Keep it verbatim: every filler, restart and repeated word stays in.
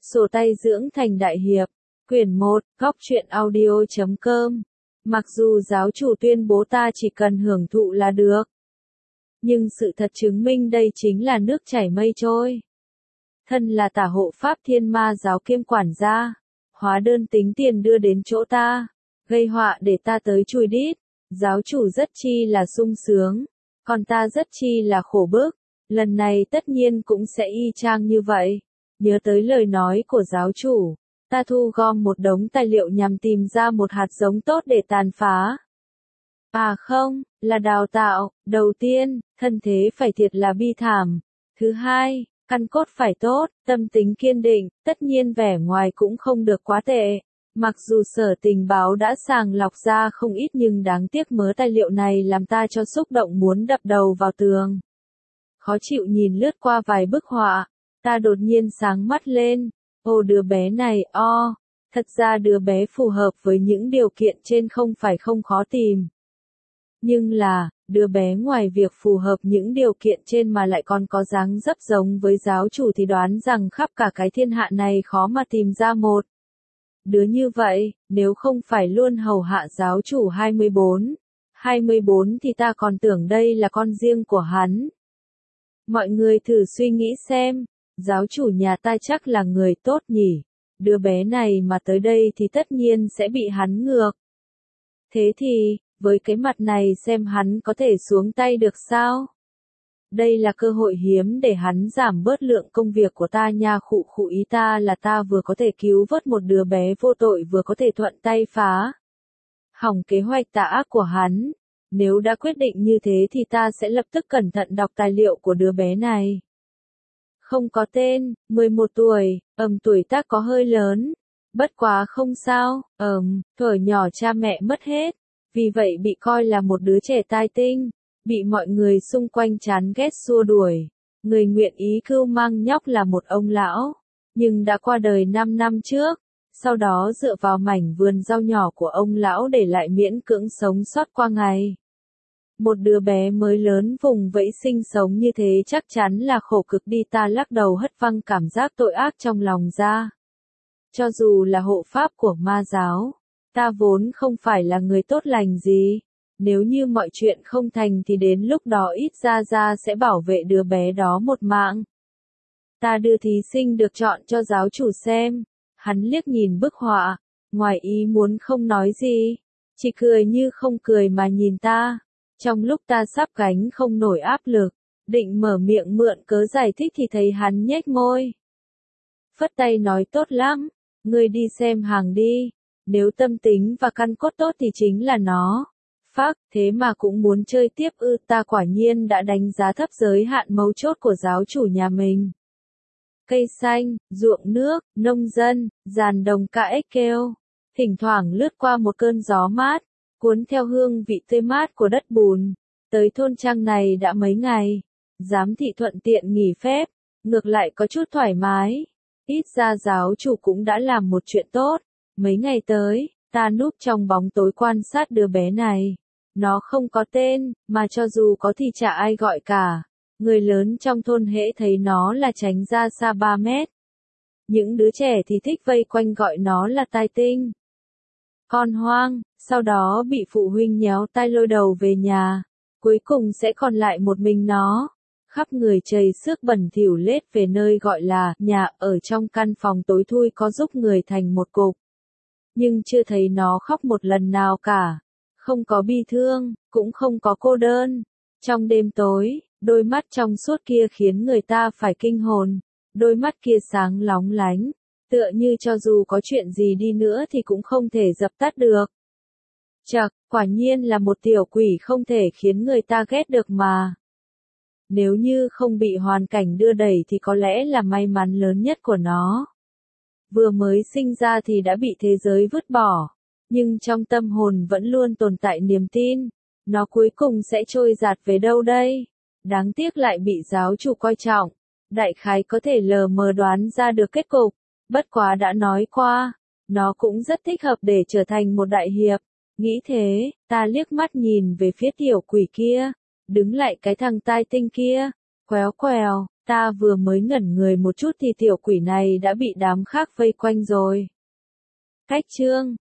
Sổ tay dưỡng thành đại hiệp, quyển một, góc truyện audio chấm com. Mặc dù giáo chủ tuyên bố ta chỉ cần hưởng thụ là được, nhưng sự thật chứng minh đây chính là nước chảy mây trôi. Thân là tả hộ pháp thiên ma giáo kiêm quản gia, hóa đơn tính tiền đưa đến chỗ ta, gây họa để ta tới chùi đít. Giáo chủ rất chi là sung sướng, còn ta rất chi là khổ bức. Lần này tất nhiên cũng sẽ y chang như vậy. Nhớ tới lời nói của giáo chủ, ta thu gom một đống tài liệu nhằm tìm ra một hạt giống tốt để tàn phá. À không, là đào tạo. Đầu tiên, thân thế phải thiệt là bi thảm. Thứ hai, căn cốt phải tốt, tâm tính kiên định, tất nhiên vẻ ngoài cũng không được quá tệ. Mặc dù sở tình báo đã sàng lọc ra không ít nhưng đáng tiếc mớ tài liệu này làm ta cho xúc động muốn đập đầu vào tường. Khó chịu nhìn lướt qua vài bức họa, ta đột nhiên sáng mắt lên. Ồ, đứa bé này, o, thật ra đứa bé phù hợp với những điều kiện trên không phải không khó tìm. Nhưng là, đứa bé ngoài việc phù hợp những điều kiện trên mà lại còn có dáng dấp giống với giáo chủ thì đoán rằng khắp cả cái thiên hạ này khó mà tìm ra một đứa như vậy. Nếu không phải luôn hầu hạ giáo chủ hai mươi bốn, hai mươi bốn thì ta còn tưởng đây là con riêng của hắn. Mọi người thử suy nghĩ xem, giáo chủ nhà ta chắc là người tốt nhỉ, đứa bé này mà tới đây thì tất nhiên sẽ bị hắn ngược. Thế thì, với cái mặt này xem hắn có thể xuống tay được sao? Đây là cơ hội hiếm để hắn giảm bớt lượng công việc của ta nha. Khụ khụ, ý ta là ta vừa có thể cứu vớt một đứa bé vô tội vừa có thể thuận tay phá hỏng kế hoạch tà ác của hắn. Nếu đã quyết định như thế thì ta sẽ lập tức cẩn thận đọc tài liệu của đứa bé này. Không có tên, mười một tuổi, ầm tuổi tác có hơi lớn. Bất quá không sao, ầm, thuở nhỏ cha mẹ mất hết, vì vậy bị coi là một đứa trẻ tai tinh, bị mọi người xung quanh chán ghét xua đuổi. Người nguyện ý cưu mang nhóc là một ông lão, nhưng đã qua đời năm năm trước. Sau đó dựa vào mảnh vườn rau nhỏ của ông lão để lại miễn cưỡng sống sót qua ngày. Một đứa bé mới lớn vùng vẫy sinh sống như thế chắc chắn là khổ cực đi. Ta lắc đầu hất văng cảm giác tội ác trong lòng ra. Cho dù là hộ pháp của ma giáo, ta vốn không phải là người tốt lành gì. Nếu như mọi chuyện không thành thì đến lúc đó ít ra ra sẽ bảo vệ đứa bé đó một mạng. Ta đưa thí sinh được chọn cho giáo chủ xem. Hắn liếc nhìn bức họa, ngoài ý muốn không nói gì, chỉ cười như không cười mà nhìn ta. Trong lúc ta sắp gánh không nổi áp lực, định mở miệng mượn cớ giải thích thì thấy hắn nhếch môi. Phất tay nói tốt lắm, ngươi đi xem hàng đi, nếu tâm tính và căn cốt tốt thì chính là nó. Phác, thế mà cũng muốn chơi tiếp ư? Ta quả nhiên đã đánh giá thấp giới hạn mấu chốt của giáo chủ nhà mình. Cây xanh, ruộng nước, nông dân, giàn đồng ca ếch kêu. Thỉnh thoảng lướt qua một cơn gió mát, cuốn theo hương vị tươi mát của đất bùn. Tới thôn trang này đã mấy ngày, giám thị thuận tiện nghỉ phép, ngược lại có chút thoải mái. Ít ra giáo chủ cũng đã làm một chuyện tốt. Mấy ngày tới, ta núp trong bóng tối quan sát đứa bé này. Nó không có tên, mà cho dù có thì chả ai gọi cả. Người lớn trong thôn hễ thấy nó là tránh ra xa ba mét. Những đứa trẻ thì thích vây quanh gọi nó là tai tinh, con hoang, sau đó bị phụ huynh nhéo tai lôi đầu về nhà. Cuối cùng sẽ còn lại một mình nó. Khắp người chảy xước bẩn thỉu lết về nơi gọi là nhà. Ở trong căn phòng tối thui có giúp người thành một cục. Nhưng chưa thấy nó khóc một lần nào cả. Không có bi thương, cũng không có cô đơn. Trong đêm tối, đôi mắt trong suốt kia khiến người ta phải kinh hồn. Đôi mắt kia sáng lóng lánh, tựa như cho dù có chuyện gì đi nữa thì cũng không thể dập tắt được. Chậc, quả nhiên là một tiểu quỷ không thể khiến người ta ghét được mà. Nếu như không bị hoàn cảnh đưa đẩy thì có lẽ là may mắn lớn nhất của nó. Vừa mới sinh ra thì đã bị thế giới vứt bỏ, nhưng trong tâm hồn vẫn luôn tồn tại niềm tin. Nó cuối cùng sẽ trôi dạt về đâu đây? Đáng tiếc lại bị giáo chủ coi trọng. Đại khái có thể lờ mờ đoán ra được kết cục. Bất quá đã nói qua, nó cũng rất thích hợp để trở thành một đại hiệp. Nghĩ thế, ta liếc mắt nhìn về phía tiểu quỷ kia. Đứng lại cái thằng tai tinh kia. Quéo quèo, Ta vừa mới ngẩn người một chút thì tiểu quỷ này đã bị đám khác vây quanh rồi. Cách chương